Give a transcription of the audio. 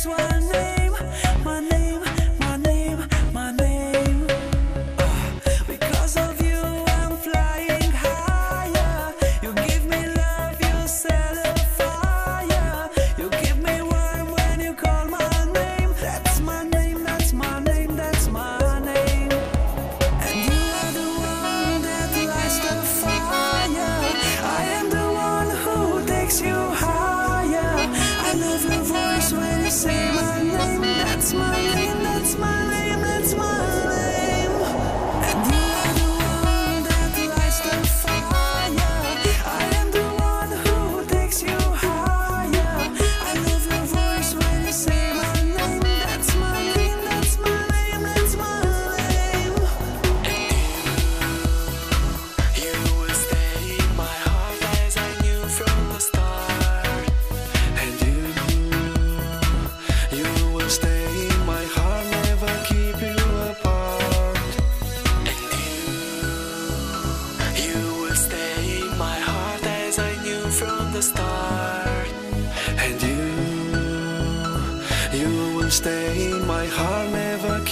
that's my name, my name, my name, my name. Because of you I'm flying higher. You give me love, you set a fire. You keep me warm when you call my name. That's my name, that's my name, that's my name. And you are the one that lights the fire. I am the one who takes you higher. I love your voice when you say my name. That's my name, that's my name, that's my name. And you are the one that lights the fire. I am the one who takes you higher. I love your voice when you say my name. That's my name, that's my name, that's my name. You will stay in my heart as I knew from the start. And you will stay in my heart, never keep you apart. And you will stay in my heart as I knew from the start. And you will stay in my heart, never keep